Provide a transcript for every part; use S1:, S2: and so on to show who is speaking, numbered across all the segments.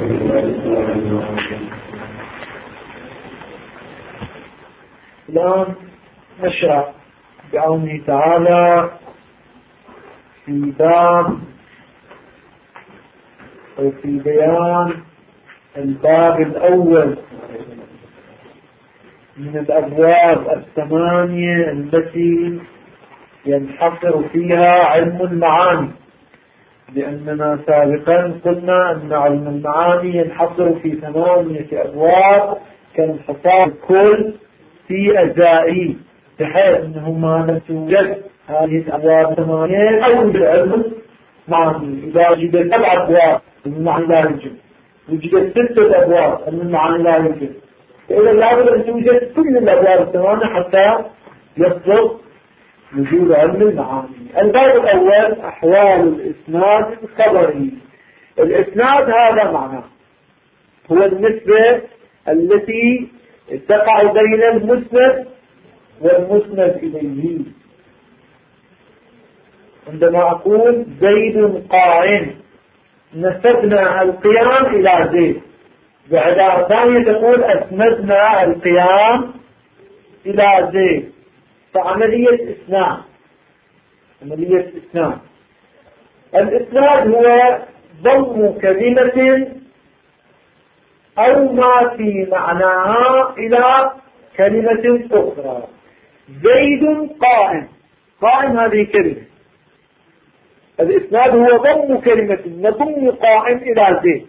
S1: الآن نشرع بعونه تعالى في باب أو في بيان الباب الأول من الأبواب الثمانية التي ينحصر فيها علم المعاني، لأننا سابقا قلنا أن علم المعاني ينحصر في 8 أبواب كانحصار الكل في أجزائه، بحيث أنه ما لم توجد هذه الأبواب 8 أو علم المعاني. إذا وجدت 7 أبواب المعنى لا يوجد، وجدت 6 أبواب المعنى لا يوجد، فإذا لابد أن توجد كل الأبواب 8 حتى يصدق وجود علم المعاني. الباب الأول أحوال الإسناد الخبري. الإسناد هذا معناه هو النسبة التي تقع بين المسند والمسند إليه. عندما أقول زيد قائم نسبنا القيام إلى زيد، بعبارة ثانية تقول أسندنا القيام إلى زيد، فعملية إسناد. عملية إسناد. الإسناد هو ضم كلمة أو ما في معناها إلى كلمة أخرى. زيد قائم، قائم هذه كلمة. الإسناد هو ضم كلمة، نضم قائم إلى زيد،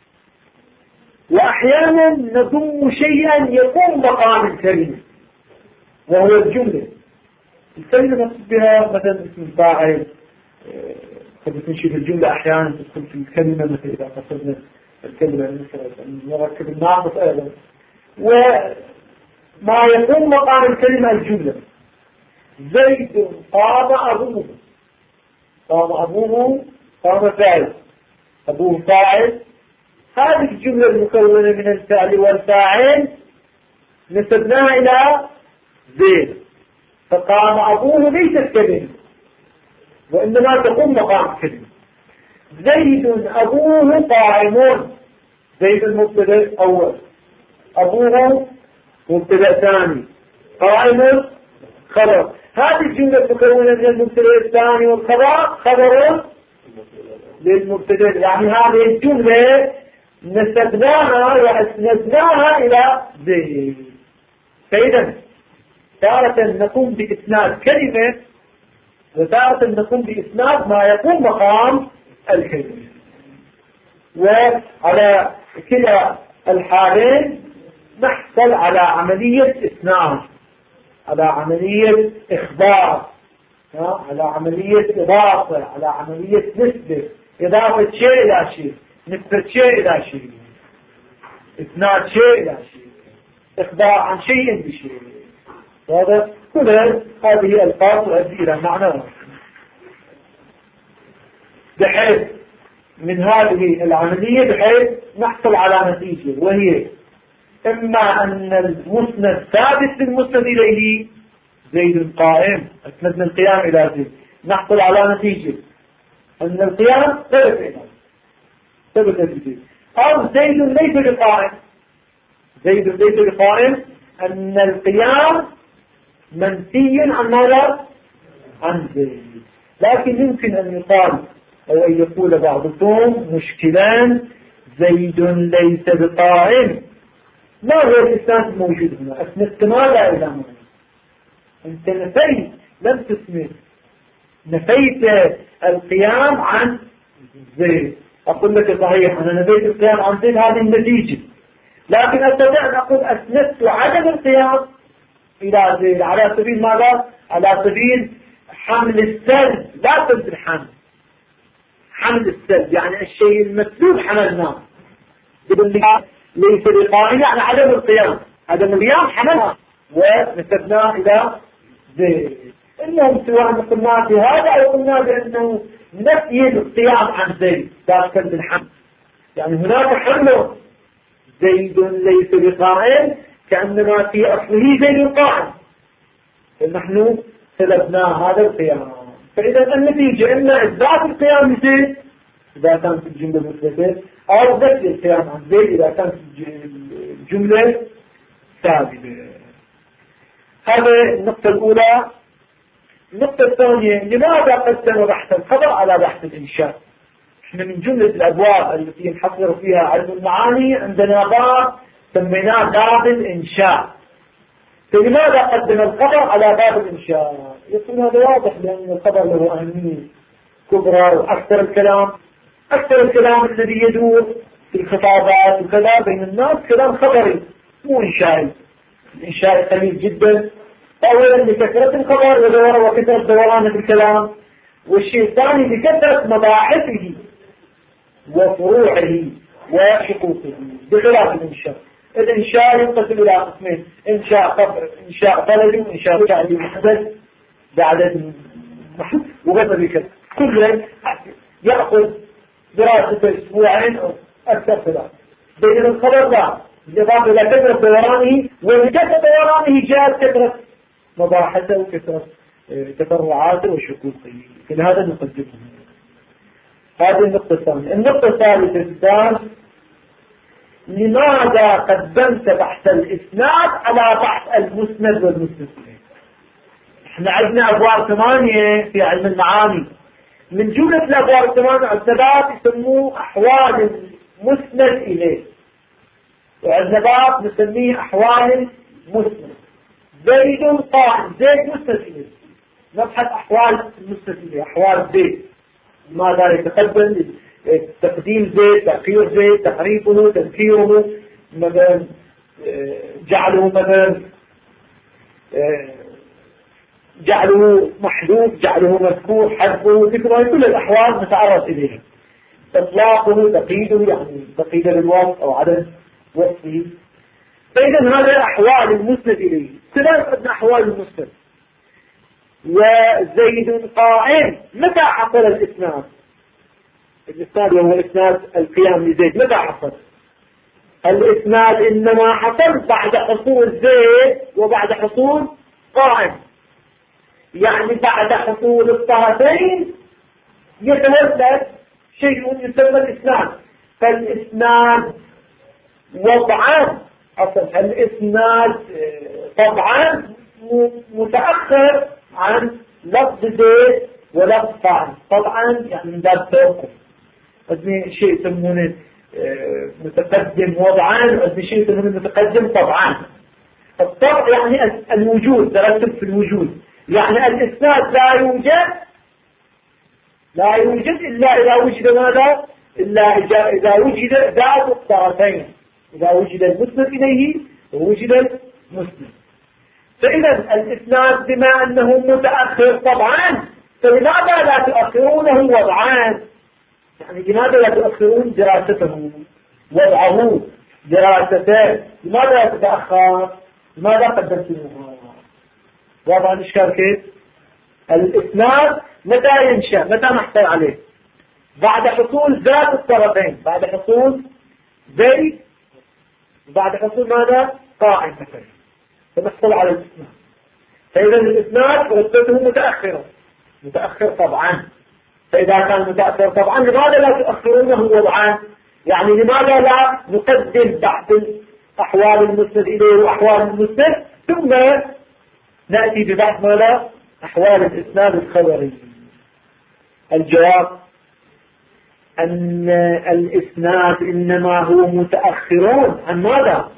S1: وأحيانا نضم شيئا يقوم مقام الكلمة وهو الجملة. الكلمة نقصد بها مثلا اسم فاعل، قد تنشئ الجملة أحيانا تدخل في الكلمة، مثل إذا قصدنا الكلمة مثلا نركب الناقص أيضا، وما يقوم مقام الكلمة الجملة. زيد قام أبوه، قام أبوه، قام فاعل، أبوه فاعل. هذه الجملة المكونة من الفعل والفاعل نسبناها إلى زيد، فقام أبوه ليست كلمة وإنما تقوم مقام كلمة. زيد أبوه قائم، زيد المبتدأ أول، أبوه مبتدأ ثاني، قائم خبر. هذه الجملة مكونة من المبتدأ الثاني والخبر، خبر للمبتدأ، يعني هذه الجملة نسبناها وأسندناها إلى زيد. فإذا تارة نقوم بإسناد كلمة، وتارة نقوم بإسناد ما يقوم مقام الكلمة، وعلى كلا الحالين نحصل على عملية إسناد، على عملية إخبار، على عملية إضافة، على عملية نسبة، إضافة شيء إلى شيء، نسبة شيء إلى شيء، إسناد شيء إلى شيء، إخبار عن شيء بشيء. هذا كل هذه الألفاظ تؤدي إلى معنى، بحيث من هذه العملية بحيث نحصل على نتيجة، وهي إما أن المسند ثابت بالمسند إليه، زيد قائم، أسندنا القيام إلى زيد، نحصل على نتيجة أن القيام ثبت بزيد، أو زيد ليس بقائم، زيد ليس بقائم، أن القيام منفي عن ماذا؟ عن زيد. لكن يمكن أن يقال أو أن يقول بعضكم مشكلان، زيد ليس بقائم، ما هو الإسناد الموجود هنا؟ أسندت ماذا إلى ماذا؟ أنت نفيت، لم تسند، نفيت القيام عن زيد. أقول لك صحيح أنا نفيت القيام عن زيد، هذه النتيجة، لكن أستطيع أن أقول أسندت عدم القيام إلى زيد على سبيل ماذا؟ على سبيل حمل السلب، لا سلب الحمل، حمل السلب يعني الشيء المسلوب حملناه. ليس بقائم يعني عدم القيام، عدم القيام حملها ونسبناه إلى زيد. إنهم سواء قلنا في هذا أو قلنا بأنه نفي القيام عن زيد ذاك بالحمل، يعني هناك حمل زيد ليس بقائم كأنما في أصله زيد قائم، فنحن سلبنا هذا القيام. فإذا النتيجة إما إثبات القيام بزيد إذا كانت الجملة مثبتة، أو نفي الكلام عن زيد إذا كانت الجملة ثابتة. هذا النقطة الأولى. النقطة الثانية، لماذا قدم بحث الخبر على بحث الإنشاء؟ احنا من جملة الأبواب التي نحصر فيها علم المعاني عندنا باب سميناه باب الإنشاء. فلماذا قدم الخبر على باب الإنشاء؟ يكون هذا واضح لأن الخبر له أهمية كبرى، وأكثر الكلام الذي يدور في الخطابات وكذا بين الناس كلام خبري مو إنشائي. الإنشاء قليل جدا، أولا لكثرة الخبر وكثرة دورانه في الكلام، والشيء الثاني لكثرة مباحثه وفروعه وحقوقه بخلاف الإنشاء. الإنشاء ينقسم إلى قسمين: إنشاء طلبي وإنشاء فعلي محدد بعدد وغير ذلك. كل يأخذ دراسة أسبوعين أو أكثر ثلاث. بين الخبر لا، بالإضافة إلى كثرة دورانه، ولكثرة دورانه جاءت كثرة مباحثه وكثرة تفرعاته وشقوقه. كل هذا نقدمه. هذه النقطة الثانية. النقطة الثالثة: لماذا قدمت بحث الإسناد على بحث المسند والمسند إليه؟ احنا عندنا أبواب 8 في علم المعاني. من جملة الأبواب 8 عندنا يسموه أحوال المسند إليه، وعندنا باب نسميه أحوال المسند. زيد قائم، زيد مسند إليه، نبحث أحوال المسند إليه، أحوال زيد. ماذا يتقدم؟ تقديم زيد، تأخير زيد، تحريفه، تنكيره، مثلا جعله مثلا جعله محذوف، جعله مذكور، حذفه، ذكره، كل الأحوال نتعرض إليها. إطلاقه، تقييده، يعني تقييد الوصف أو عدم وصفه. فإذا هذا أحوال المسند إليه. ثلاث عندنا أحوال المسند. وزيد قائم، متى حصل الإسناد؟ الإسناد وهو إسناد القيام لزيد، متى حصل؟ الإسناد إنما حصل بعد حصول زيد وبعد حصول قائم، يعني بعد حصول الطرفين يتولد شيء يسمى الإسناد. فالإسناد وضعان أصلا، الإسناد طبعا متأخر عن لفظ زيد ولفظ قائم، طبعا يعني من باب توقف. قدمي شيء يسمونه متقدم وضعان، وقدمي شيء يسمونه متقدم طبعا. الطبع يعني الوجود، ترتب في الوجود، يعني الإسناد لا يوجد إلا إذا وجد ماذا؟ إلا إذا وجد ذات الطرفين، إذا وجد المسند إليه ووجد المسند. فإذا الإسناد بما أنه متأخر طبعا، فلماذا لا تؤخرونه وضعان؟ يعني لماذا لا تؤخرون دراسته، وضعه، دراسته؟ لماذا لا تتأخر؟ لماذا قدمتموه؟ واضح الإشكال كيف؟ الإسناد متى ينشأ؟ متى نحصل عليه؟ بعد حصول ذات الطرفين، بعد حصول زيد، بعد حصول ماذا؟ قائم مثلا، فنحصل على الإسناد. فإذا الإسناد رتبته متأخر طبعا. فإذا كان متأخر طبعا، لماذا لا تؤخرونه وضعان؟ يعني لماذا لا نقدم بحث أحوال المسند إليه وأحوال المسند ثم نأتي ببحث ماذا؟ أحوال الإسناد الخبري. الجواب أن الإسناد إنما هو متأخرون عن ماذا؟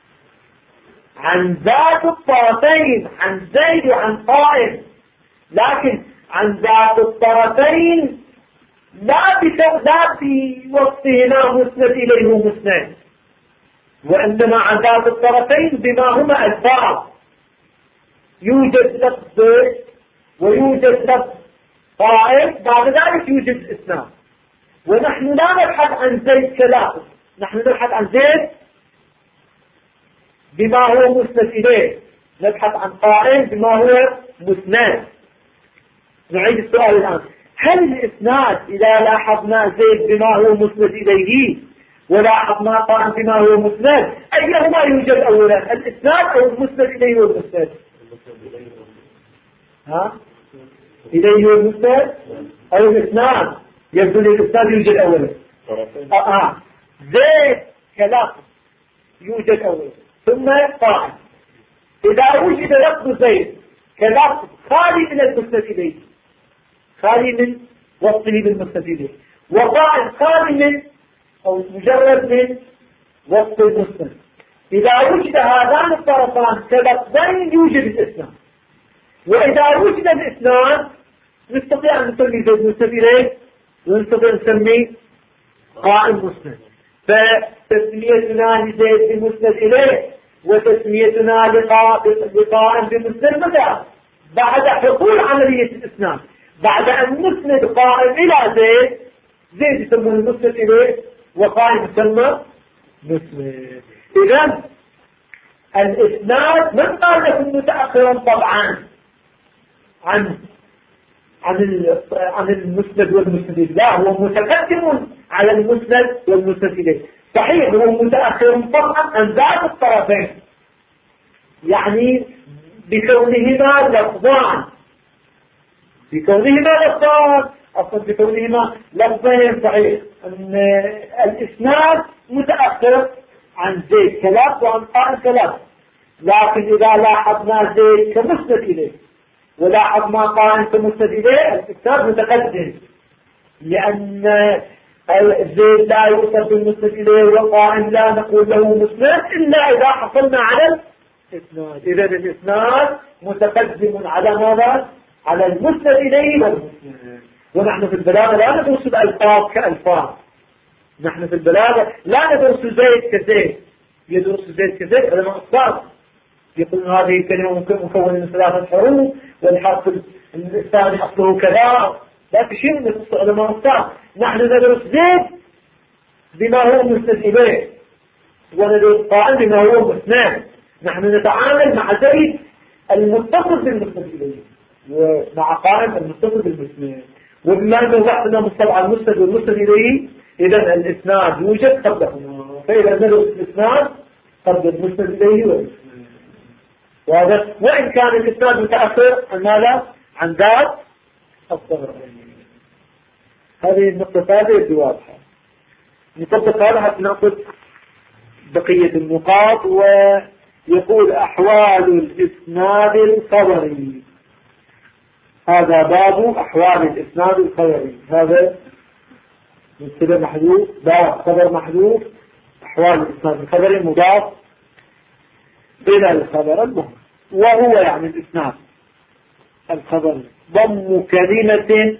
S1: عن ذات الطرفين، عن زيد وعن قائم، لكن عن ذات الطرفين لا بوصفهما مسند إليه مسند، وإنما عن ذات الطرفين بما هما ألفاظ، يوجد لفظ ويوجد لفظ قائم، بعد ذلك يوجد الإسناد. ونحن لا نبحث عن زيد كلافظ، نحن نبحث عن زيد بما هو مسند إليه، نبحث عن قائم بما هو مسند. نعيد السؤال الآن: هل الإسناد إذا لاحظنا زيد بما هو مسند إليه ولاحظنا قائم بما هو مسند، أيهما يوجد أولا، الإسناد أو المسند إليه والمسند؟ إليه والمسند أو الإسناد؟ يبدو لي الإسناد يوجد أولا. زيد كلفظ يوجد أولا ثم قائم. إذا وجد لفظ زيد كلفظ خالي من المسند إليه، خالي من وصفه بالمسند إليه، وقائم خالي من أو مجرد من وصف المسند، إذا وجد هذان الطرفان كلفظين يوجد الإسناد. وإذا وجد الإسناد نستطيع أن نسمي زيد مسند إليه ونستطيع أن نسميه قائم مسند. فتسميتنا لزيد بمسند إليه وتسميتنا لقائم بمسند متى؟ بعد حصول عملية الإسناد، بعد أن نسند قائم إلى زيد، زيد يسمى المسند إليه وقائم يسمى مسند. إذن الإسناد من قال لكم متأخرا طبعا عن المسند والمسند، لا هو متقدم على المسند والمسند إليه. صحيح هو متأخر طبعا عن ذات الطرفين، يعني بكونهما لفظان، أصلا بكونهما لفظين. صحيح أن الإسناد متأخر عن زيد كلفظ وعن قائم كلفظ، لكن إذا لاحظنا زيد كمسند إليه ولاحظنا قائم كمسند إليه الإسناد متقدم، لأن زيد لا يوصف بالمسند إليه وقائم لا نقول له مسند إلا إذا حصلنا على الإسناد. إذا الإسناد متقدم على ماذا؟ على المسند إليه والمسند. ونحن في البلاغة لا ندرس الألفاظ كألفاظ، نحن في البلاغة لا ندرس زيد كزيد، يدرس زيد كزيد علماء الصرف يقولون هذه الكلمة مكونة من 3 حروف والحرف الثاني أصله كذا، لا في شيء من علماء الصرف. نحن ندرس زيد بما هو مسند إليه وندرس قائم بما هو مسند. نحن نتعامل مع زيد المتصل بالمسند إليه ومع قائم المتصل بالمسند. وبما أنه بحثنا مصطلح المسند والمسند إليه، إذا الإسناد يوجد قبلهما، فإذا ندرس الإسناد قبل المسند إليه والمسند. وهذا وإن كان الإسناد متأخر عن ماذا؟ عن ذات الطرفين. هذه النقطة الثالثة واضحة. نطبق هذا حتى نأخذ بقية النقاط. ويقول أحوال الإسناد الخبري، هذا باب أحوال الإسناد الخبري. هذا مبتدأ محذوف، باب خبر محذوف، أحوال الإسناد الخبري مضاف إلى الخبر المهم، وهو يعني الإسناد الخبري ضم كلمة،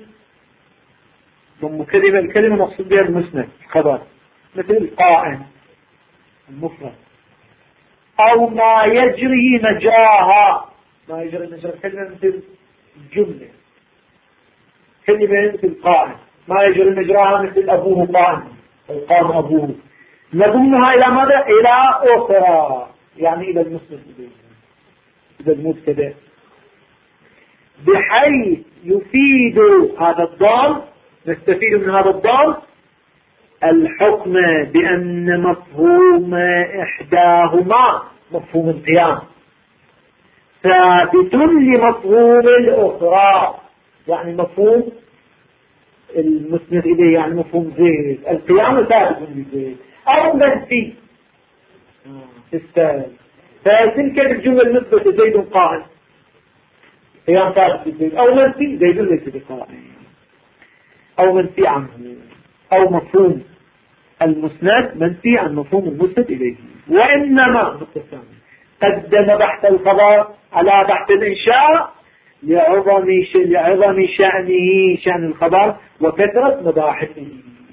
S1: الكلمة مقصود بها المسند الخبر، مثل القائم المفرد، أو ما يجري مجراها، ما يجري مجراها كلمة مثل الجملة، كلمة مثل قائم، ما يجري مجراها مثل أبوه قائم أو قام أبوه، نضمها إلى ماذا؟ إلى أخرى، يعني إلى المسند إلى المبتدأ، بحيث يفيد هذا الضم، نستفيد من هذا الضم الحكم بأن مفهوم إحداهما مفهوم القيام ثابت لمفهوم الأخرى، يعني مفهوم المسند إليه يعني مفهوم زيد، القيام ثابت لزيد أو منفي تستاهل. فتلك الجمل المثبتة زيد قائم قيام ثابت لزيد، أو منفي زيد ليس بقائم، أو منفي عنه، أو مفهوم المسند منفي عن مفهوم المسند إليه. وإنما قدم بحث الخبر على بحث الإنشاء لعظم شأنه، شأن الخبر وكثرة مباحثه،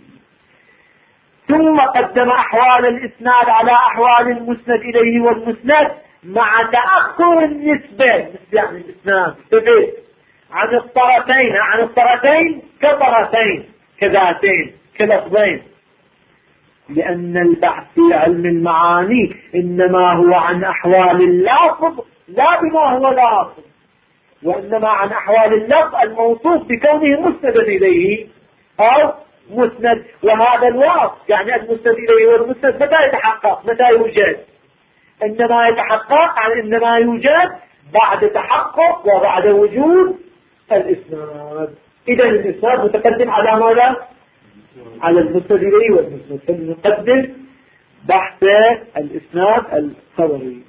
S1: ثم قدم أحوال الإسناد على أحوال المسند إليه والمسند مع تأخر النسبة، يعني الإسناد تبعد عن الطرفين كطرفين كذاتين كلفظين، لأن البحث في علم المعاني إنما هو عن أحوال اللفظ لا بما هو لافظ، وإنما عن أحوال اللفظ الموصوف بكونه مسندا إليه أو مسند. وهذا الوصف يعني المسند إليه والمسند متى يتحقق؟ متى يوجد؟ إنما يتحقق إنما يوجد بعد تحقق وبعد وجود الإسناد. إذا الإسناد متقدم على ماذا؟ على المسند إليه والمسند. فنقدم بحث الإسناد الخبري.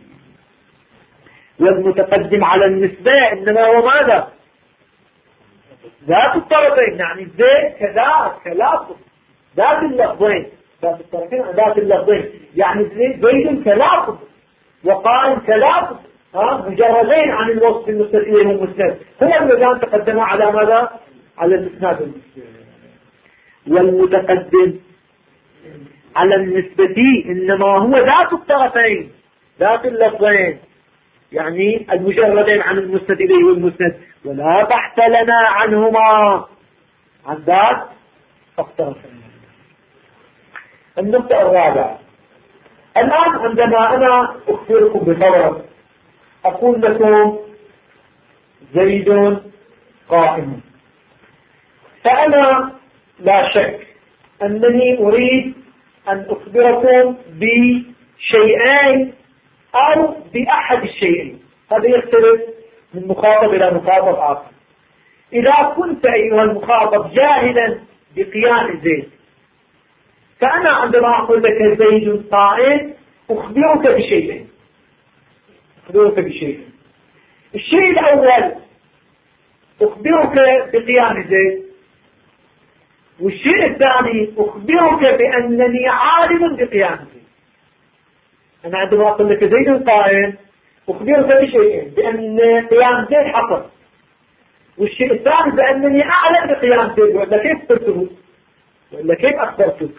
S1: والمتقدم على النسبة إنما هو ماذا؟ ذات الطرفين، يعني زيد كذات كلافظ ذات اللفظين، ذات الطرفين ذات اللفظين، يعني زيد كلافظ وقائم كلافظ مجردين عن الوصف المسند إليه والمسند، هو اللذان تقدم على ماذا؟ على الإسناد. والمتقدم على النسبة إنما هو ذات الطرفين ذات اللفظين، يعني المجردين عن المسند إليه والمسند، ولا بحث لنا عنهما عن ذات الطرفين. النقطة الرابعة، الآن عندما أنا أخبركم بخبر أقول لكم زيد قائم، فأنا لا شك أنني أريد أن أخبركم بشيئين أو بأحد الشيئين، هذا يختلف من مخاطب إلى مخاطب آخر. إذا كنت أيها المخاطب جاهلا بقيام زيد، فأنا عندما أقول لك زيد قائم أخبرك بشيئين. الشيء الأول أخبرك بقيام زيد، والشيء الثاني أخبرك بأنني عالم بقيام زيد. أنا عندما أقول لك زيد قائم أخبرك بشيئين، بأن قيام زيد حصل، والشيء الثاني بأنني أعلم بقيام زيد. ولا كيف قلته؟ ولا كيف أخبرتك؟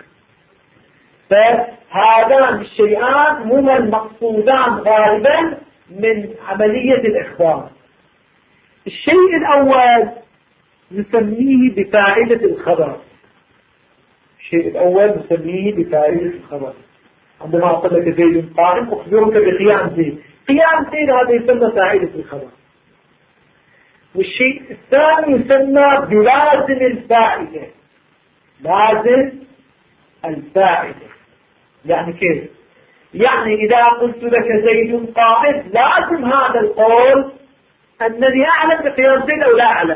S1: فهذان الشيئان هما المقصودان غالبا من عملية الإخبار. الشيء الأول نسميه بفاعلة الخبر. عندما أقول لك زيد قائم أخبرك بقيام زيد، قيام زيد هذا يسمى فاعلة الخبر. والشيء الثاني يسمى بلازم الفائدة. لازم الفائدة يعني كيف؟ يعني إذا قلت لك زيد قائم لازم هذا القول أنني أعلم بقيام زيد أو لا أعلم.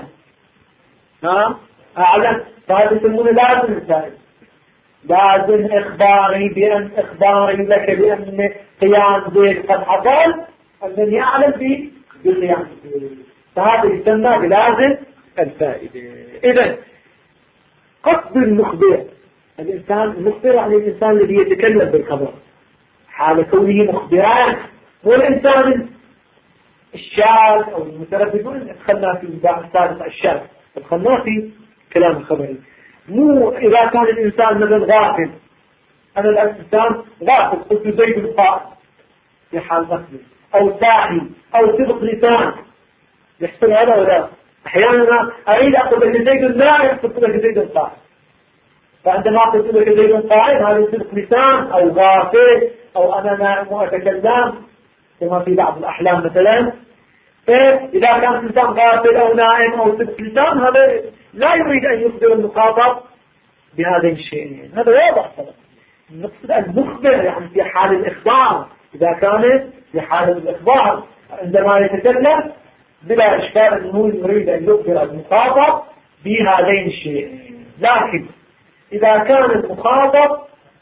S1: أعلم، فهذا يسمونه لازم الفائدة. لازم إخباري لك بأن قيام زيد قد حصل، أنني أعلم بقيام زيد، فهذا يسمى بلازم الفائدة. إذن قصد المخبر، الإنسان المخبر يعني الإنسان الذي يتكلم بالخبر حال كونه مخبرا، هو الإنسان الشاذ أو المتردد. دخلنا في الباب السادس الشاذ، دخلنا في كلام الخبري. مو إذا كان الإنسان مثلا غافل، أنا الإنسان غافل قلت زيد قائم في حال غفله، أو ساهي أو سبق لسان، يحصل هذا ولا؟ أحيانا أريد أقول لك زيد نائم قلت لك زيد قائم، فعندما قلت لك زيد قائم هذا سبق لسان أو غافل أو أنا نائم وأتكلم كما في بعض الأحلام مثلا. فإذا كان الإنسان غافل أو نائم أو سبق لسان هذا لا يريد أن يخبر المخاطب بهذين الشيئين، هذا واضح طبعا. نقصد المخبر يعني في حال الإخبار، إذا كان في حال الإخبار عندما يتكلم بلا إشكال أنه يريد أن يخبر المخاطب بهذين الشيئين. لكن إذا كان المخاطب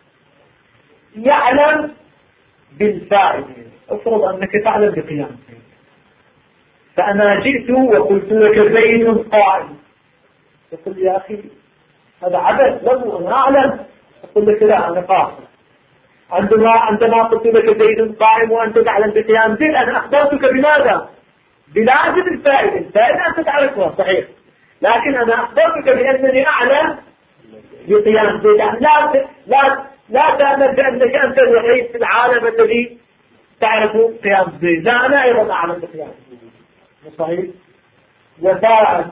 S1: يعلم بالفائدة، افرض أنك تعلم بقيام زيد، فأنا جئت وقلت لك زيد قائم، يقول يا أخي هذا عبث له، أنا أعلم. أقول لك لا، أنا قاصر. عندما قلت لك زيد قائم وأنت تعلم بقيام زيد، أنا أخبرتك بماذا؟ بلازم الفائدة. الفائدة أنت تعرفها صحيح، لكن أنا أخبرتك بأنني أعلم بقيام زيد. يعني لا تأمل بأنك أنت الوحيد في العالم الذي تعرف قيام زيد، لا، أنا أيضا أعلم بقيام زيد. صحيح. وتارة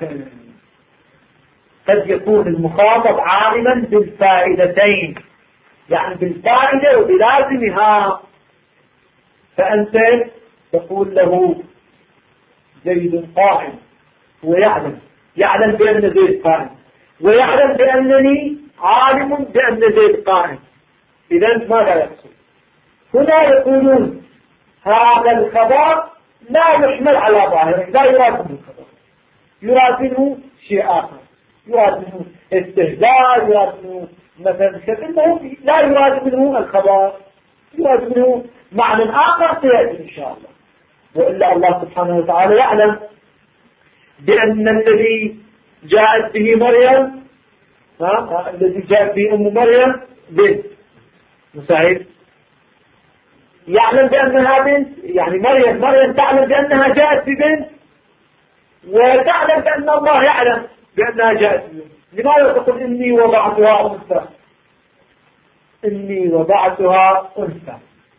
S1: قد يكون المخاطب عالما بالفائدتين، يعني بالفائدة وبلازمها، فأنت تقول له زيد قائم، ويعلم بأن زيد قائم، ويعلم بأنني عالم بأن زيد قائم. إذن ماذا يحصل؟ هنا يقولون هذا الخبر لا يحمل على ظاهره، لا يراسم الخبر، يراسمه شيء آخر، يراد منه استهزاء، يراد منه مثلا إنه لا يراد منه الخبر، يراد منه معنى آخر سيأتي إن شاء الله. وإلا الله سبحانه وتعالى يعلم بأن الذي جاءت به مريم، الذي جاءت به أم مريم بنت مساعد، يعلم بأنها بنت، يعني مريم تعلم بأنها جاءت ببنت، وتعلم بأن الله يعلم بأنها جاءت ببنت. لماذا تقول إني وضعتها أنثى؟ إني وضعتها أنثى،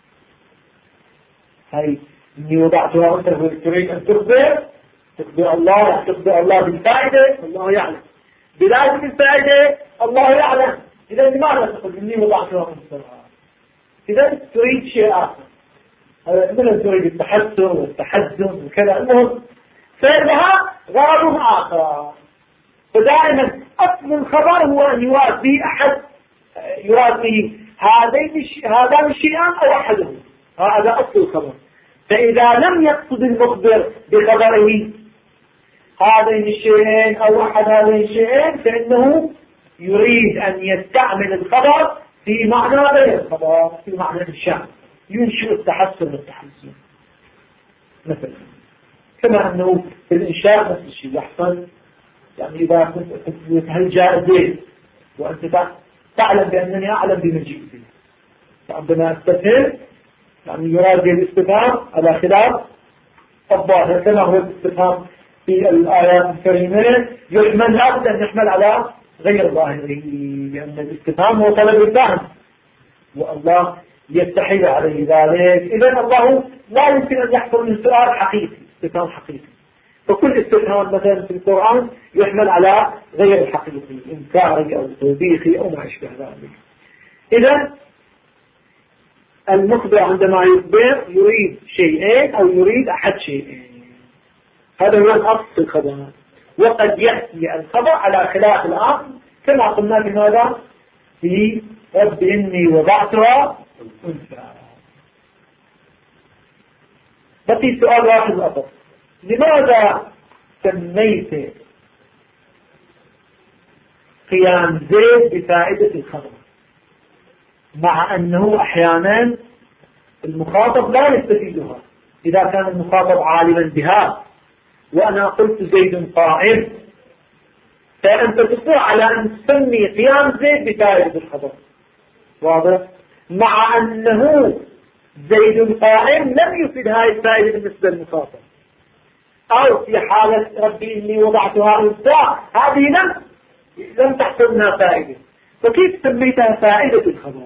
S1: هاي إني وضعتها أنثى تريد أن تخبر الله، تخبر الله بالفائدة، الله يعلم بلازم الفائدة، الله يعلم. إذا لماذا تقول إني وضعتها أنثى؟ إذا تريد شيء آخر، من تريد التحسن والتحزن وكذا، المهم فإنها غرض آخر. فدائما أصل الخبر هو أن يراد به أحد، يراد به هذان الشيئان أو أحدهم، هذا أصل الخبر. فإذا لم يقصد المخبر بخبره هذين الشيئين أو أحد هذين الشيئين، فإنه يريد أن يستعمل الخبر في معنى غير الخبر، في معنى الشأن، ينشئ التحسن والتحسن. مثلا كما أنه في الإنشاء نفس الشيء يحصل، يعني إذا كنت هل جاء زيد وأنت تعلم بأنني أعلم بمجيء زيد، فعندما أستفهم يعني يراد الاستفهام على خلاف الظاهر، كما هو الاستفهام في الآيات الكريمة يحمل لابد أن يحمل على غير ظاهره، لأن الاستفهام هو طلب الفهم والله يستحيل عليه ذلك. إذن الله لا يمكن أن يحصل من سؤال حقيقي استفهام حقيقي، فكل استفهام مثلا في القرآن يحمل على غير الحقيقي، إنكاري أو توبيخي أو ما أشبه ذلك. إذن المخبر عندما يخبر يريد شيئين أو يريد أحد شيئين، هذا هو الأصل في الخبر. وقد يأتي الخبر على خلاف الأصل كما قلنا في ماذا؟ في رب إني وضعتها أنثى. بقي سؤال واحد أخر، لماذا سميت قيام زيد بفائدة الخبر، مع أنه أحيانا المخاطب لا يستفيدها؟ إذا كان المخاطب عالما بها وأنا قلت زيد قائم، فأنت تصر على أن تسمي قيام زيد بفائدة الخبر، واضح؟ مع أنه زيد قائم لم يفيد هذه الفائدة بالنسبة للمخاطب، أو في حالة ربي إني وضعتها أنثى هذه لم تحصل منها فائدة، فكيف سميتها فائدة الخبر؟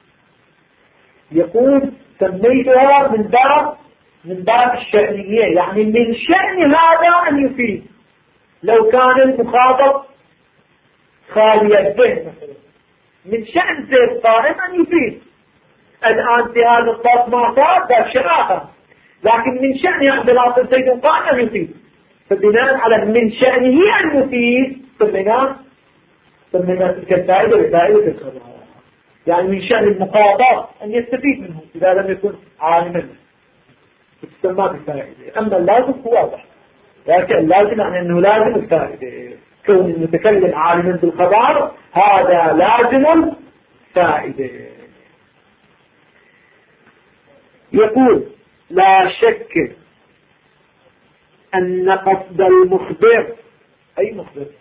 S1: يقول سميتها من باب الشأنية، يعني من شأن هذا أن يفيد. لو كان المخاطب خالي الذهن مثلا، من شأن زيد قائم أن يفيد. الآن في هذا الصوت ما صار ذا شيء آخر، لكن من شأن اختلاط زيد قائم أن يفيد، فبناء على من شأنه أن يفيد سمينا تلك الفائدة بفائدة الخبر، يعني من شأن المخاطب أن يستفيد منه إذا لم يكن عالما تسمى بالفائدة. أما اللازم هو واضح، لكن اللازم يعني أنه لازم الفائدة، كون المتكلم عالما بالخبر هذا لازم الفائدة. يقول لا شك أن قصد المخبر، أي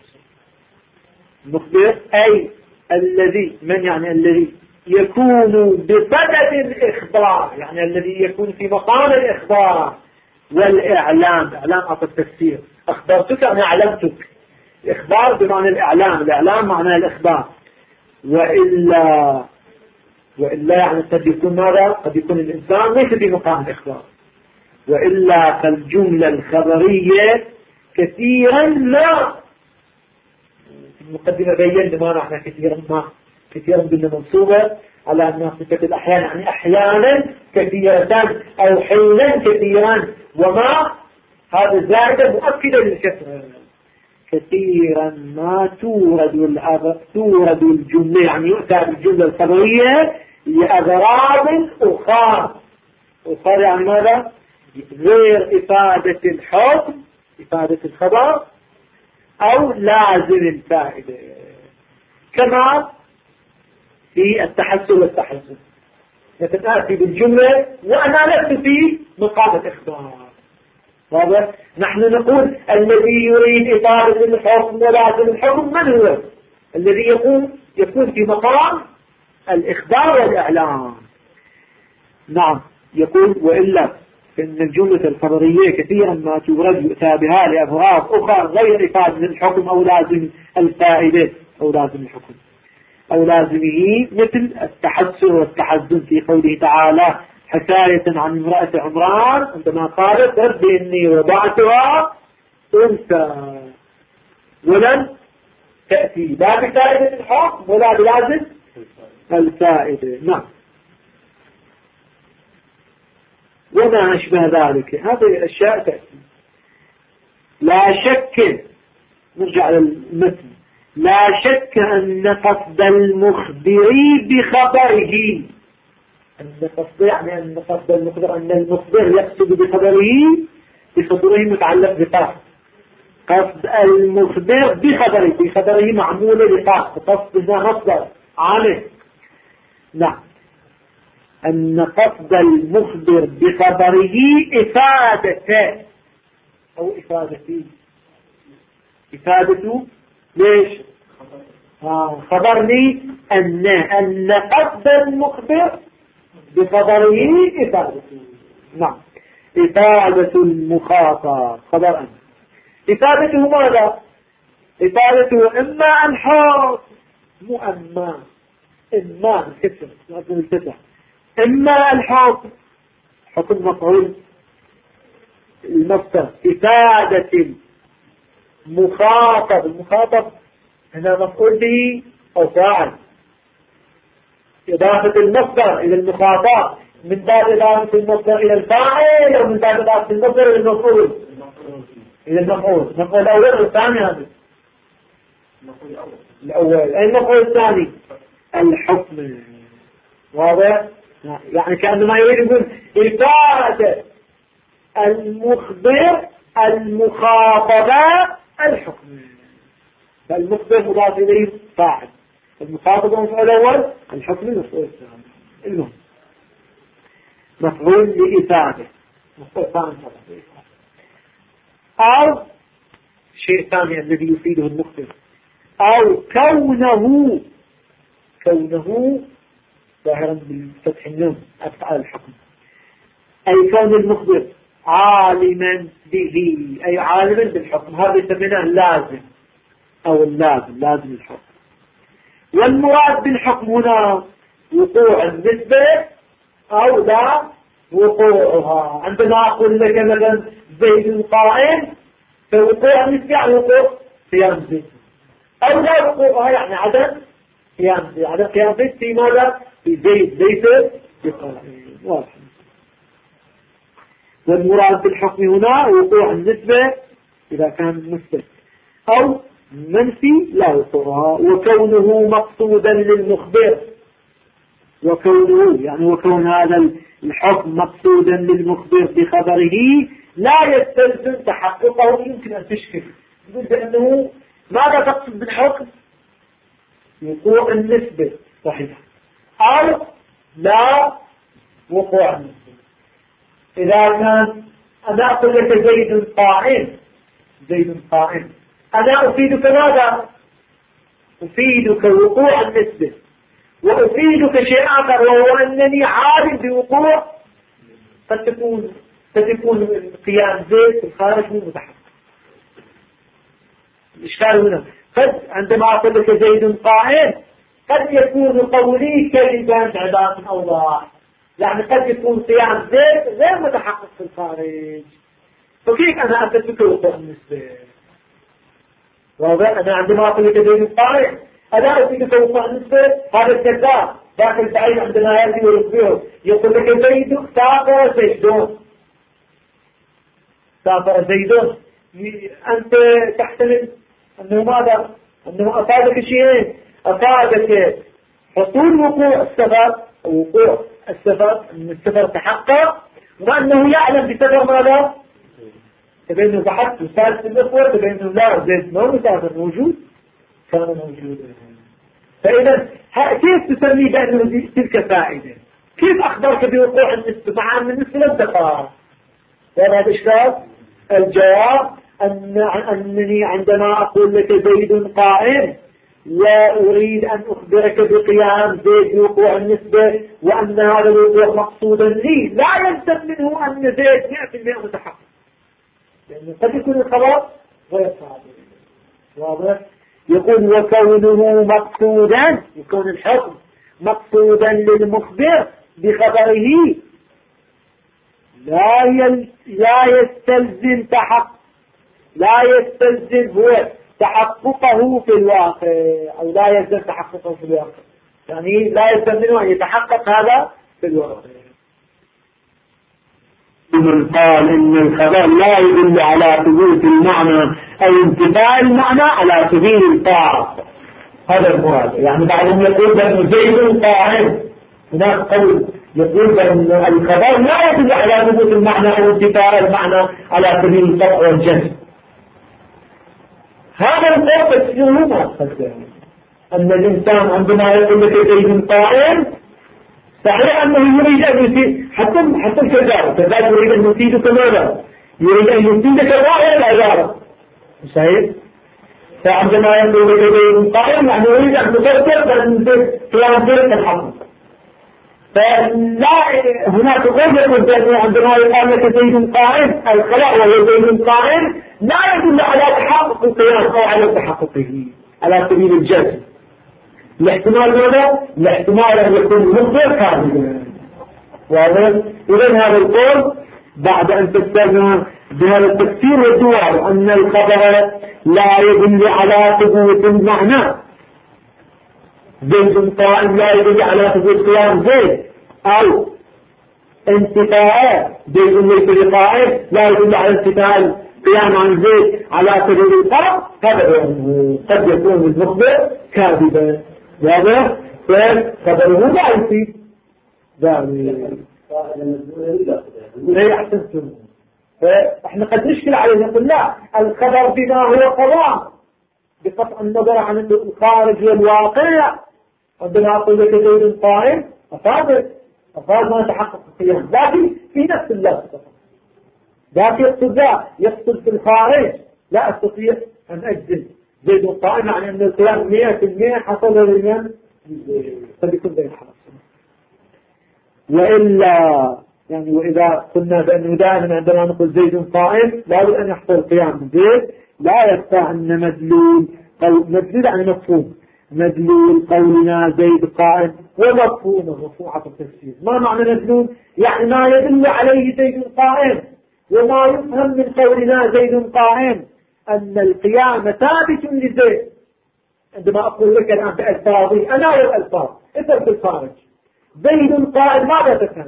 S1: مخبر أي الذي، من يعني الذي يكون بصدد الإخبار، يعني الذي يكون في مقام الإخبار والإعلام. إعلام أعطى التفسير، أخبرتك أنا أعلمتك، الإخبار بمعنى الإعلام معنى الإخبار، وإلا يعني قد يكون ماذا؟ قد يكون الإنسان ليس في مقام الإخبار، وإلا فالجملة الخبرية كثيرا ما في المقدمة بيّن ما نحن كثيرا قلنا منصوبة على أنها صفة الأحيان، يعني أحيانا كثيرة أو حينا كثيرا، وما هذا زائدة مؤكدة للكثرة. كثيرا ما تورد الجملة، يعني يؤتى بالجملة الخبرية لأغراض أخرى يعني ماذا؟ غير إفادة الحكم، إفادة الخبر، أو لازم الفائدة، كما في التحسن والتحسن. مثل آتي بالجملة وأنا لست في مقام الإخبار. واضح؟ نحن نقول الذي يريد إطالة الحكم ولازم الحكم من هو؟ الذي يكون في مقام الإخبار والإعلام. نعم. يقول وإلا فإن الجملة الخبرية كثيرا ما تورد يؤتى بها لأبواب أخرى غير إفادة الحكم أو لازم الفائدة أو لازم الحكم أو لازمه، مثل التحسن والتحزن في قوله تعالى حكاية عن امرأة عمران عندما قالت رب إني وضعتها أنثى ولن تأتي لا بفائدة الحكم ولا بلازم الفائدة. نعم. وما أشبه ذلك هذه الأشياء تأتي. لا شك، نرجع للمثل، لا شك أن قصد المخبر بخبره، أن قصد يعني أن قصد المخبر أن المخبر يقصد بخبره متعلق بقصد. قصد المخبر بخبره معمولة لقصد، قصد مصدر عامل. نعم. أن قصد المخبر بخبره إفادته أو إفادته ليش؟ خبرني أن قصد المخبر بخبره إفادته. نعم. إفادة المخاطب خبر أن إفادته ماذا؟ إفادته إما الحكم مو إما الكسر لازم الفتح، إما الحكم حكم مفعول المصدر إفادة المخاطب هنا مفعول به أو فاعل، إضافة المصدر إلى المخاطب من باب إضافة المصدر إلى الفاعل أو من باب إضافة المصدر إلى المفعول المفعول الأول والثاني. هذا الأول. أي المفعول الثاني؟ الحكم. واضح؟ يعني كأنما يريد يقول إفادة المخبر المخاطبة الحكم، فالمخبر مضاف إليه فاعل، المخاطبة مفعول الأول، الحكم مفعول الثاني. المهم مفعول لإفادة، مفعول ثاني أو شيء ثاني الذي يفيده المخبر، أو كونه ظاهرا بالفتح النون أفعال الحكم، أي كون المخبر عالما به أي عالما بالحكم، هذا يسمونه اللازم أو لازم الحكم. والمراد بالحكم هنا وقوع النسبة أو لا وقوعها. عندما أقول لك مثلا زيد قائم، فوقوع النسبة يعني وقوع قيام زيد، أو لا وقوعها يعني عدم قيام زيد. عدم قيام زيد في ماذا؟ في زيد بقائم. واضح. والمراد بالحكم هنا وقوع النسبة إذا كان مثبت، أو منفي لا وقوعها. وكونه مقصودا للمخبر، وكون هذا الحكم مقصودا للمخبر بخبره لا يستلزم تحققه. يمكن أن تشكل تقول بأنه ماذا تقصد بالحكم؟ وقوع النسبة صحيح، أو لا وقوع النسبة. إذا كان أنا أقول لك زيد قائم، أنا أفيدك ماذا؟ أفيدك وقوع النسبة، وأفيدك شيء آخر وهو أنني عالم بوقوع قد تكون قيام زيد في الخارج مو متحقق. الإشكال هنا قد عندما أقول لك زيد قائم قد يكون قولي كلمة عبارة أوضح، يعني قد يكون قيام زيد غير متحقق في الخارج، فكيف أنا أثبت وقوع النسبة؟ واضح؟ أنا عندما أقول لك زيد قائم أنا أثبت وقوع النسبة. هذا الكذاب داخل بعيد عندما يأتي ويخبره يقول لك زيد سافر زيدون، أنت تحتمل أنه ماذا؟ أنه أفادك شيئين، أفادك حصول وقوع السفر، وقوع السفر أن السفر تحقق، وأنه يعلم بسفر ماذا؟ تبين انه بحثت وثالث الإخوة تبين انه لا زيد ما مسافر موجود كان موجود. فإذا كيف تسمي بأنه تلك فائدة؟ كيف أخبرك بوقوع النسبة مع أن النسبة لم تقع؟ وهذا الإشكال. الجواب أنني عندما أقول لك زيد قائم وأريد أن أخبرك بقيام زيد بوقوع النسبة وأن هذا الوقوع مقصودا لي، لا يلزم منه أن زيد 100% متحقق، لأنه قد يكون الخبر غير صادق. واضح؟ يقول وكونه مقصودا، يكون الحكم مقصودا للمخبر بخبره لا يستلزم هو تحققه في الواقع، أو لا يلزم تحققه في الواقع، يعني لا يلزم منه أن يتحقق هذا في الواقع. من قال إن الخبر لا يدل على ثبوت المعنى أو انتفاء المعنى على سبيل الطاعة، هذا المراد. يعني بعضهم يقول بأن زيد قائم، هناك قول يقول بأن الخبر لا يدل على ثبوت المعنى أو انتفاء المعنى على سبيل القطع والجزم. هذا القول تفسيره ما أخذ، أن الإنسان عندما يقول لك زيد قائم صحيح أنه يريد أن يفيد، حتى الكذاب يريد أن يفيدك ماذا؟ يريد أن يفيدك ظاهر العبارة، صحيح؟ فعندما يقول لك زيد قائم يعني يريد أن تفسر بأن قيام زيد الحق. فلا هناك قول يقول بأنه عندما يقال لك زيد قائم الخلاء وهو زيد قائم لا يدل على تحقق القيام أو على تحققه على سبيل الجزم. الاحتمال ماذا؟ الاحتمال أن يكون المخبر كاذبا. واضح؟ إذن هذا القول بعد أن تستخدم بهذا التفسير والدوار أن الخبر لا يدل على ثبوت المعنى، زيد قائم لا يدل على ثبوت قيام زيد، أو انتفاء زيد ليس بقائم لا يدل على انتفاء القيام عن زيد على سبيل الفرق، هذا قد يكون المخبر كاذبا. واضح؟ فخبره لا يفيد ذلك. لا يحسنتم. فاحنا قد نشكل عليه نقول لا، الخبر بما هو قضاء بقطع النظر عن الخارج والواقع. عندما أقول لك زيد قائم أفاد ما تحقق القيام، لكن في نفس اللفظ، لكن يقصد في الخارج لا أستطيع أن أجزم زيد قائم يعني أن القيام 100% حصل لمن قد يكون بين حرص. وإلا يعني وإذا قلنا بأنه دائما عندما نقول زيد قائم لا بد أن يحصل القيام زيد، لا يخفى أن مدلول يعني مفهوم مدلول قولنا زيد قائم ومفهومه مفهوم التفسير. ما معنى مدلول؟ يعني ما يدل عليه زيد قائم، وما يفهم من قولنا زيد قائم أن القيام ثابت لزيد. عندما أقول لك الآن بألفاظي أنا والألفاظ إذن في الخارج زيد قائم ماذا تفهم؟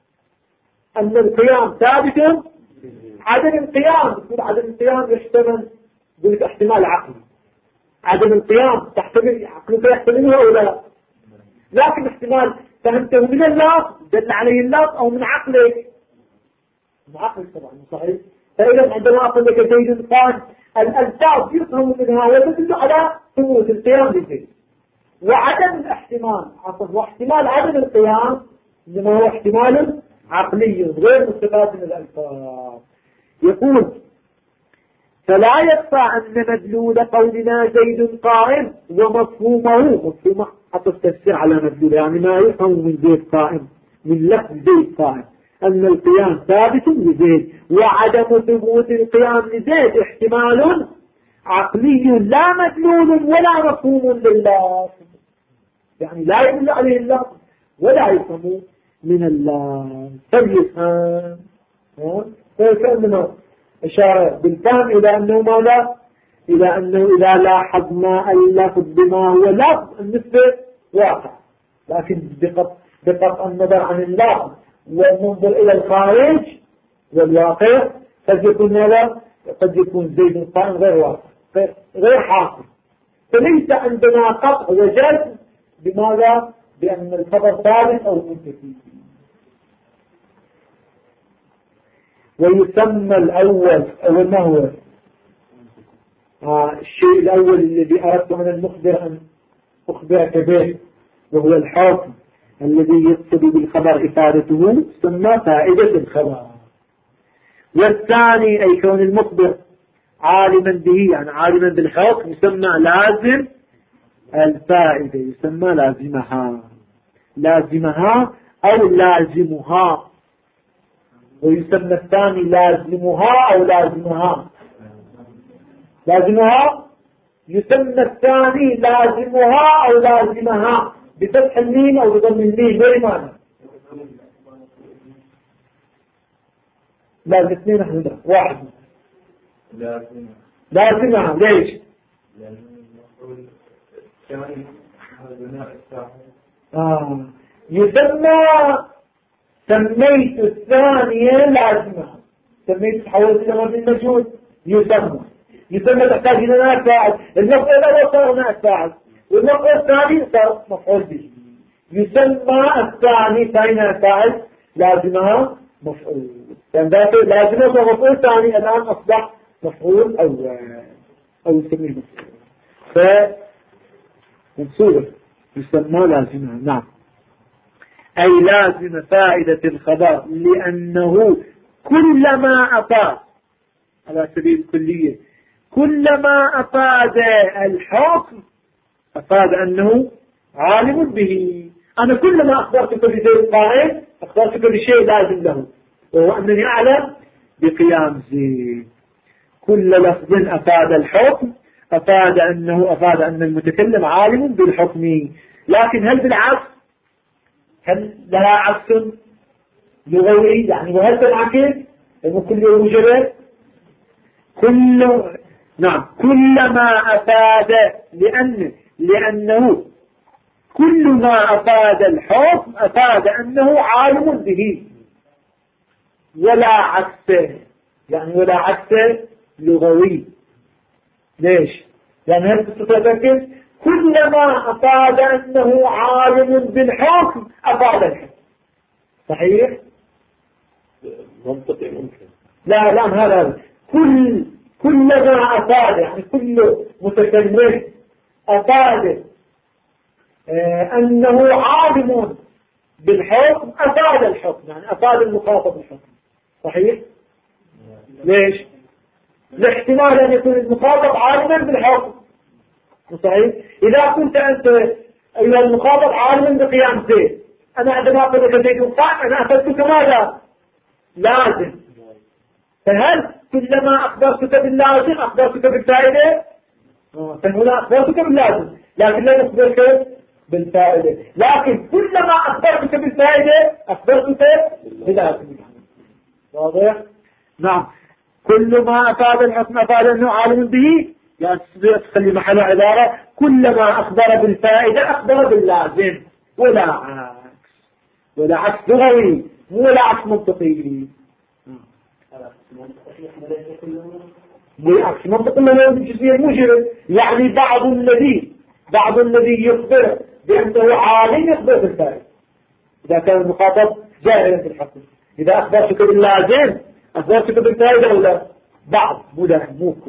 S1: أن القيام ثابت. عدم القيام عدم القيام يحتمل باحتمال عقلي، عدم القيام تحتمل عقلك يحتمله أو لا، لكن احتمال فهمته من الله دل عليه الله أو من عقلك، من عقلك طبعا صحيح. فإذا عندما أقول لك زيد قائم الألفاظ يفهم منها وتدل على ثبوت القيام لزيد، وعدم الاحتمال واحتمال عدم القيام إنما هو احتمال عقلي غير مستفاد من الألفاظ. يقول فلا يخفى أن مدلول قولنا زيد قائم ومفهومه حتى التفسير على مدلول يعني ما يفهم من زيد قائم من لفظ زيد قائم أن القيام ثابت لزيد، وعدم ثبوت القيام لزيد احتمال عقلي لا مدلول ولا مفهوم لله، يعني لا يدل عليه الله ولا يفهم من الله. فيفهم فكأننا إشارة بالفهم إلى أنه ماذا؟ إلى أنه إذا لاحظنا اللفظ بما هو لفظ النسبة واقع، لكن بقطع النظر عن اللفظ وننظر إلى الخارج والواقع قد يكون ماذا؟ قد يكون زيد قائم غير واقع غير حاصل. فليس عندنا قطع وجزم بماذا؟ بأن الخبر ثابت أو منتفي. ويسمى الأول ما هو الشيء الأول الذي أردت من المخبر أن أخبرك به، وهو الحكم الذي يقصد بالخبر إفادته ثم فائدة الخبر. والثاني أي كون المخبر عالما به، يعني عالما بالحكم، يسمى لازم الفائدة، يسمى لازمها أو لازمها. ويسمى الثاني لازمها أو لازمها يسمى الثاني لازمها أو لازمها بفتح الميم أو بضم الميم. غير معنى لازم اثنين احنا واحد لازمها. ليش؟ يسمى سميت الثانية لازمها، سميت تحولت إلى مبني المجهول يسمى تحتاج إلى نائب فاعل. المفعول الأول صار نائب فاعل والمفعول الثاني صار مفعول به. يسمى الثاني نائب فاعل لازمها مفعول، يعني لازمها مفعول ثاني الآن أصبح مفعول أول أو يسميه مفعول فمنصوب يسمى لازمها. نعم، أي لازم فائدة الخبر لأنه كلما أفاد على سبيل الكلية، كلما أفاد الحكم أفاد أنه عالم به. أنا كلما أخبرتك بشيء قائم أخبرتك بشيء لازم له، وهو أنني أعلم بقيام زيد. كل لفظ أفاد الحكم أفاد أن المتكلم عالم بالحكم. لكن هل بالعكس؟ هل لها عكس لغوي؟ يعني وهل تنعكس أنه كل يوم جبل نعم، كلما أفاد لأنه كل ما أفاد الحكم أفاد أنه عالم به، ولا عكس، يعني ولا عكس لغوي. ليش؟ يعني هل تتذكر كلما أفاد أنه عالم بالحكم أفاد الحكم. صحيح؟
S2: منطقي ممكن.
S1: لا هذا كلما أفاد، يعني كل متكلم أفاد أنه عالم بالحكم أفاد الحكم، يعني أفاد المخاطب الحكم. صحيح؟ ليش؟ لاحتمال أن يكون المخاطب عالما بالحكم. صحيح؟ إذا كنت أنت أيها المخاطب عالما بقيام زيد، أنا عندما أقول لك زيد قائم أنا أفدتك ماذا؟ لازم. فهل كلما أخبرتك باللازم أخبرتك بالفائدة؟ فهنا أخبرتك باللازم لكن لا أخبرك بالفائدة. لكن كلما أخبرتك بالفائدة أخبرتك باللازم. واضح؟ نعم، كل ما أفاد الحكم أفاد أنه عالم به، يعني تخلي محل عبارة كلما أخبر بالفائدة أخبر باللازم، ولا عكس لغوي ولا عكس منطقي. بالعكس منطق ما الجزئية المجرد، يعني بعض الذي يخبر بأنه عالم يخبر بالفائدة إذا كان المخاطب جاهلا في الحكم. إذا أخبرتك باللازم أخبرتك بالفائدة ولا بعض مو كل.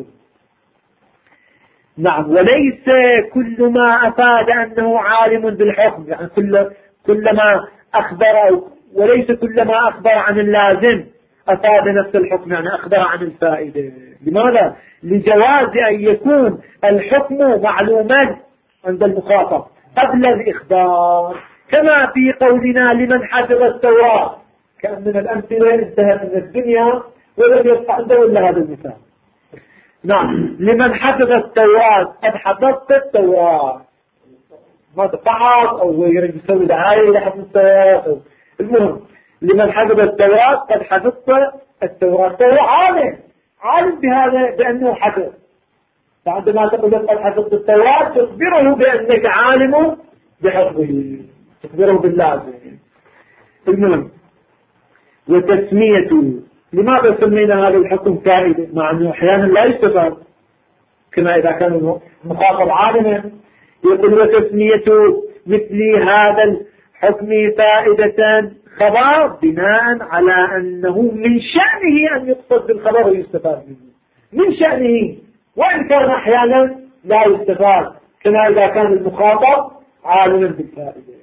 S1: نعم، وليس كل ما أفاد أنه عالم بالحكم، يعني كلما أخبر، وليس كلما أخبر عن اللازم أفاد نفس الحكم، يعني أخبر عن الفائدة. لماذا؟ لجواز أن يكون الحكم معلوما عند المخاطب قبل الإخبار، كما في قولنا لمن حفظ التوراة. كأن من الأمثلة انتهت من الدنيا ولم يبقى عنده إلا هذا المثال. نعم، لمن حفظ التوراة قد حفظت التوراة، ما تفعل أو يريد يسوي دعاية لحفظ التوراة. المهم لمن حفظ التوراة قد حفظت التوراة، فهو عالم بهذا بأنه حفظ. فعندما تقول قد حفظت التوراة تخبره بأنك عالم بحفظه، تخبره باللازم. المهم وتسميته، لماذا سمينا هذا الحكم فائدة مع أنه أحيانا لا يستفاد كما إذا كان المخاطب عالما؟ يقول وتسميته مثل حكمه فائدة خبر بناء على أنه من شأنه أن يقصد بالخبر ويستفاد منه، من شأنه، وإن كان أحيانا لا يستفاد، كما إذا كان المخاطب عالما بالفائدة.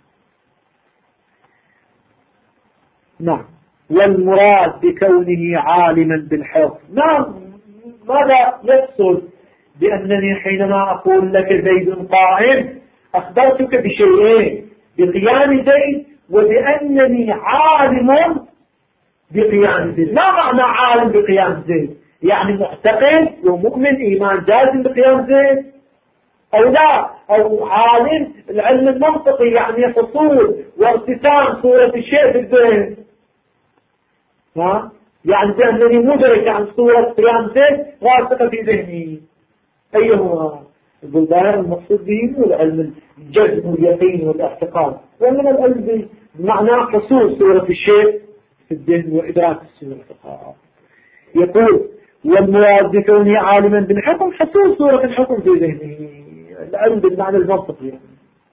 S1: نعم. والمراد بكونه عالما بالحفظ، نعم، ماذا يقصد بأنني حينما أقول لك زيد قائم أخبرتك بشيئين، بقيام زيد وبأنني عالم بقيام زيد. ما معنى عالم بقيام زيد؟ يعني معتقد ومؤمن إيمان جازم بقيام زيد أو لا؟ أو عالم العلم المنطقي يعني حصول وارتسام صورة الشيء في الذهن، يعني بأنني مدرك عن صورة قيام زيد راسخة في ذهني. أيهما؟ البلدان المقصود به هو العلم الجزم واليقين والاعتقاد، ومن العلم بمعنى حصول صورة الشيء في الذهن وإدراك الصورة. يقول والمراد بكونه عالما بالحكم حصول صورة الحكم في ذهنه، العلم بالمعنى المنطقي يعني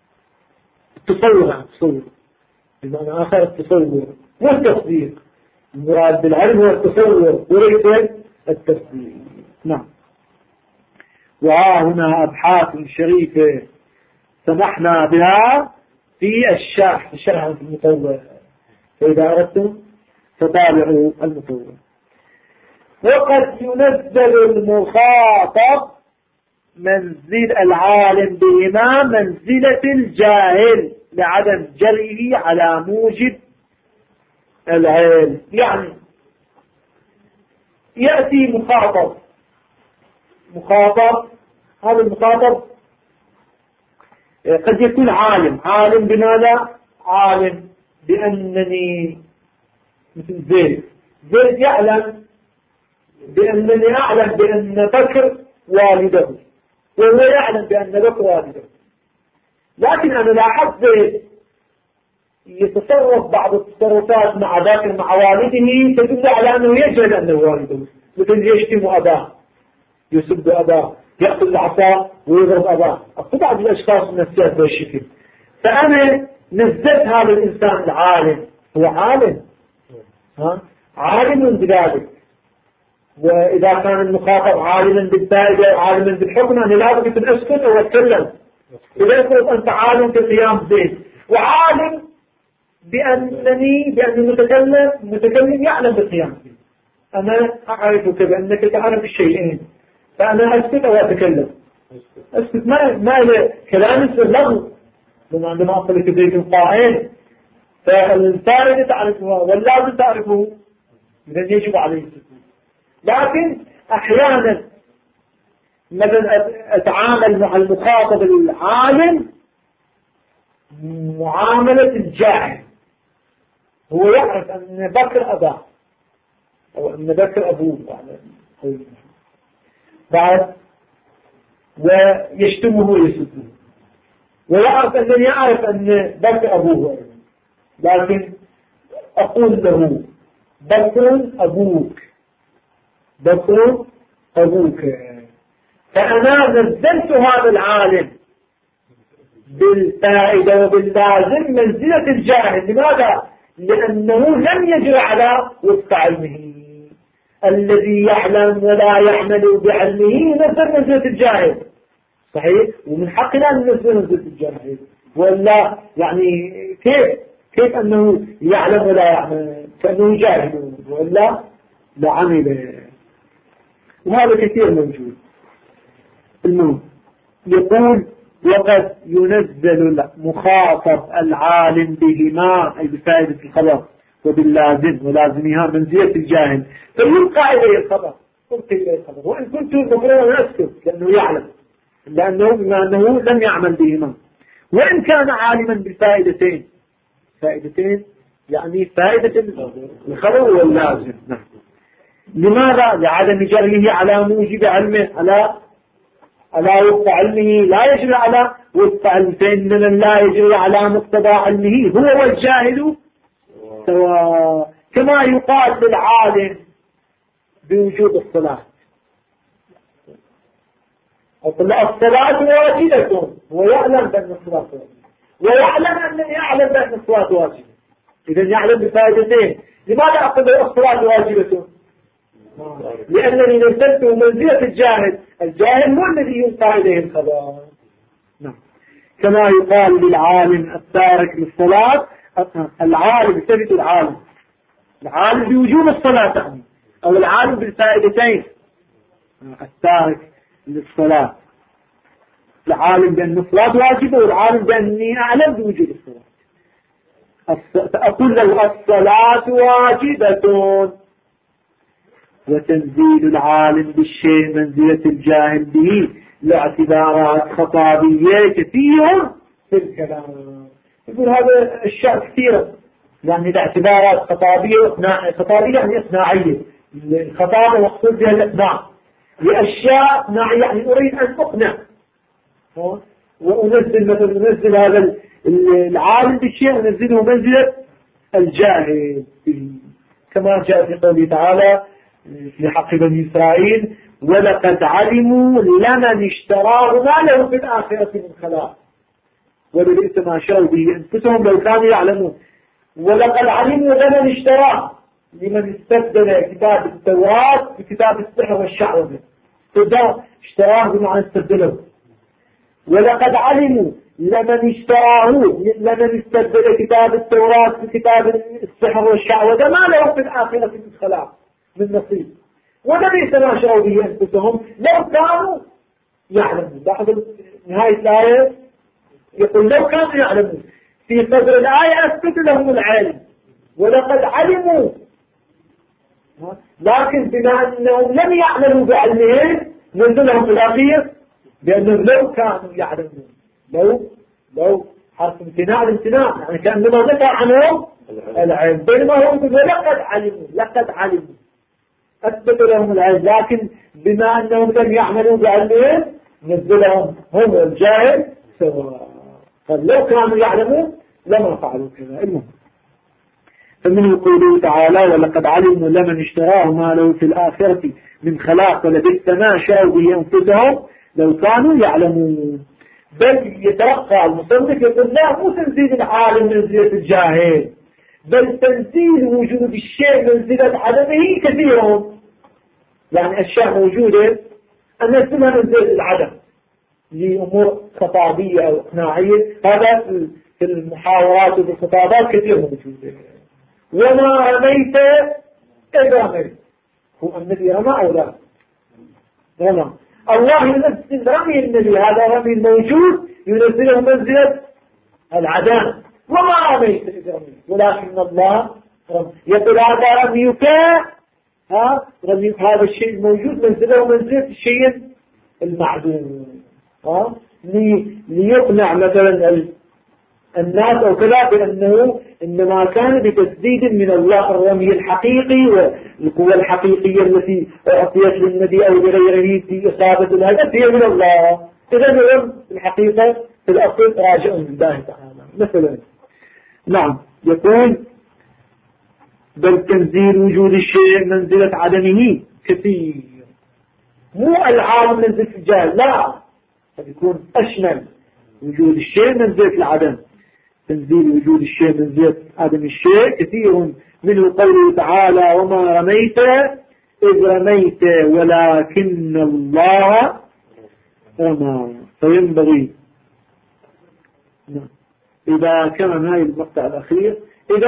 S1: التصور بمعنى آخر التصور والتصديق. المراد بالعلم هو التصور وليس التصديق. نعم. وهنا أبحاث شريفة سمحنا بها في الشرح في المطور، فإذا أردتم فتابعوا المطور. وقد ينزل المخاطب منزل العالم بهما منزلة الجاهل لعدم جريه على موجب العلم. يعني يأتي مخاطب، هذا المخاطب قد يكون عالم بماذا؟ عالم بأنني مثل زيد يعلم بأنني أعلم بأن بكر والده، وهو يعلم بأن بكر والده، لكن أنا لاحظت زيد يتصرف بعض التصرفات مع بكر مع والده تدل على أنه يجهل أنه والده، مثل يشتم أباه، يسب أباه، يأخذ العصا ويضرب أباه. بعض الأشخاص من السياسة بالشكل. فأنا نزلت هذا الإنسان العالم، هو عالم بذلك. وإذا كان المخاطب عالما بالفائدة عالما بالحكم أنا لازم أسكت أو أتكلم. إذا يقول أنت عالم بقيام زيد وعالم بأنني متكلم يعلم بقيام زيد، أنا أعرفك بأنك تعرف الشيئين، فأنا أسكت أو أتكلم. أسكت ما كلام اللغو، عندما أقول لك زيد قائم فالفائدة تعرفها واللازم تعرفه، إذا يجب عليه السكوت. لكن أحيانا مثلا أتعامل مع المخاطب العالم معاملة الجاهل، هو يعرف أن بكر أباه أو أن بكر أبوه بعد ويشتمه ويسبه، ويعرف أنني يعرف أن بكر أبوه، لكن أقول له بكر أبوك، فأنا نزلت هذا العالم بالفائدة وباللازم منزلة الجاهل. لماذا؟ لأنه لم يجر على وفق علمه، الذي يعلم ولا يعمل بعلمه نزل منزلة الجاهل. صحيح؟ ومن حقنا أن ننزل منزلة الجاهل، ولا يعني كيف أنه يعلم ولا يعمل؟ كأنه جاهل ولا لا عمل. وهذا كثير موجود. يقول وقد ينزل المخاطب العالم بهما أي بفائدة الخبر وباللازم ولازمها منزلة الجاهل، فيلقى إليه الخبر وإن كنت مفروض أسكت لأنه يعلم، لأنه لم يعمل بهما. وإن كان عالما بالفائدتين يعني فائدة الخبر واللازم. لماذا؟ لعدم جريه على موجب علمه، على وفق علمه، لا يجري على وفق علمه، فإن من لا يجري على مقتضى علمه هو والجاهل سواء. كما يقال للعالم بوجود الصلاة، الصلاة واجبة، هو يعلم بأن الصلاة واجبة، ويعلم أنني يعلم بأن الصلاة واجبة. إذا يعلم بفائدتين. لماذا أقول الصلاة واجبة؟ لأنني نزلته منزلة الجاهل. الجاهل هو الذي يلقى إليه الخبر. نعم. كما يقال للعالم التارك للصلاة، العالم ثبت العالم بوجوب الصلاة أو العالم بالفائدتين. التارك للصلاة، العالم بأن الصلاة واجبة والعالم بأني أعلم بوجوب الصلاة. فأقول له الصلاة واجبة، وتنزيل العالم بالشيء منزلة الجاهل به لاعتبارات خطابية كثير في الكلام. يقول هذا الشيء كثيرا، يعني لاعتبارات خطابية يعني إقناعية. الخطابة مقصود بها الإقناع لأشياء إقناعية، يعني أريد أن أقنع وأنزل مثلا أنزل هذا العالم بالشيء ونزله منزلة الجاهل، كما جاء في قوله تعالى في حق بني إسرائيل: ولقد علموا لمن اشتراه ما له في الآخرة من خلاق ولبئس ما شروا به أنفسهم لو كانوا يعلمون. ولقد علموا لمن اشتراه، لمن استبدل كتاب التوراة بكتاب السحر والشعوذة. اشتراه بمعنى استبدله. ولقد علموا لمن اشتراه، لمن استبدل كتاب التوراة بكتاب السحر والشعوذة ما له في الآخرة من خلاق من نصيب ولبئس ما شروا به أنفسهم لو كانوا يعلمون. لاحظوا نهاية الآية يقول لو كانوا يعلمون. في صدر الآية أثبت لهم العلم ولقد علموا، لكن بما أنهم لم يعلموا بعلمهم نزلهم في الأخير بأنهم لو كانوا يعلمون. لو حرف امتناع الامتناع، يعني كأنما نفى عنهم العلم، بينما هو يقول لقد علموا أثبت لهم العلم، لكن بما أنهم لم يعملوا بعلمهم نزلهم هم الجاهل سواء. فلو كانوا يعلمون لما فعلوا كذا. المهم فمن يقول تعالى: ولقد علموا لمن اشتراه ما له في الآخرة من خلاق ولبئس ما شروا به أنفسهم لو كانوا يعلمون. بل يترقى المصنف يقول لا، مو تنزيل العالم منزلة الجاهل، بل تنزيل وجود الشيء منزلة عدمه كثيرهم. يعني أشياء موجودة أن نسمها منزلة العدم لأمور خطابية أو إقناعية. هذا في المحاورات والخطابات كثير موجودة. وما رميت إذ رميت، هو النبي رمى أو لا؟ رمى. الله ينزل رمي النبي، هذا رمي الموجود ينزله منزلة العدم. وما رميت إذ رميت ولكن الله رمي. يقول هذا رميك، رميك هذا الشيء الموجود منزله منزلة الشيء المعدوم، ليقنع مثلا الناس أو كذا بأنه إنما كان بتسديد من الله. الرمي الحقيقي والقوة الحقيقية التي أعطيت للنبي أو لغيره في إصابة الهدف هي من الله. إذا الرمي الحقيقة في الأصل راجع لله تعالى. مثلا نعم يقول: بل تنزيل وجود الشيء منزلة عدمه كثير، مو العالم منزلة الجهل، لا، فيكون أشمل. وجود الشيء منزلة العدم، تنزيل وجود الشيء منزلة عدم الشيء كثير. منه قوله تعالى: وما رميت إذ رميت ولكن الله رمى. فينبغي إذا كان هاي المقطع الأخير،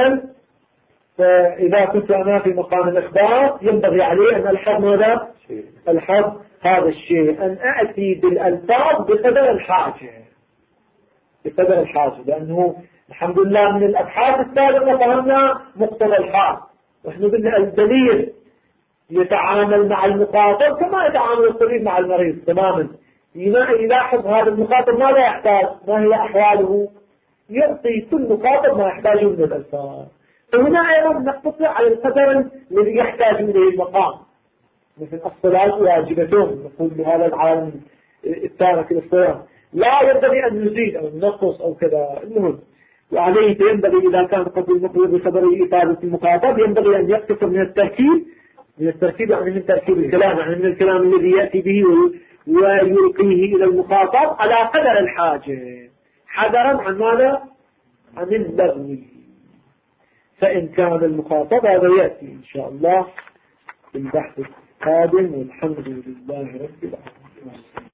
S1: فإذا كنت أنا في مقام الإخبار ينبغي عليه أن ألحظ ماذا؟ ألحظ هذا الشيء، أن أأتي بالألفاظ بقدر الحاجة، بقدر الحاجة، لأنه الحمد لله من الأبحاث السابقة فهمنا مقتضى الحال. ونحن قلنا الدليل يتعامل مع المخاطب كما يتعامل الطبيب مع المريض تماما. يلاحظ هذا المخاطب ماذا يحتاج، ما هي أحواله، يعطي كل مخاطب ما يحتاجه من الألفاظ. فهنا أيضا نقتصر على القدر الذي يحتاج إليه المقام، مثل الصلاة واجبتهم نقول بهذا العالم التارك للصلاة، لا ينبغي أن نزيد أو نقص أو كذا. المهم وعليه ينبغي إذا كان قد المقصود بخبره إفادة المخاطب ينبغي أن يقتصر من التركيب يعني من تركيب الكلام، يعني من الكلام الذي يأتي به ويلقيه إلى المخاطب على قدر الحاجة، حذرا عن ماذا؟ عن اللغو. فإن كان المخاطب هذا يأتي إن شاء الله في البحث القادم، والحمد لله رب العالمين.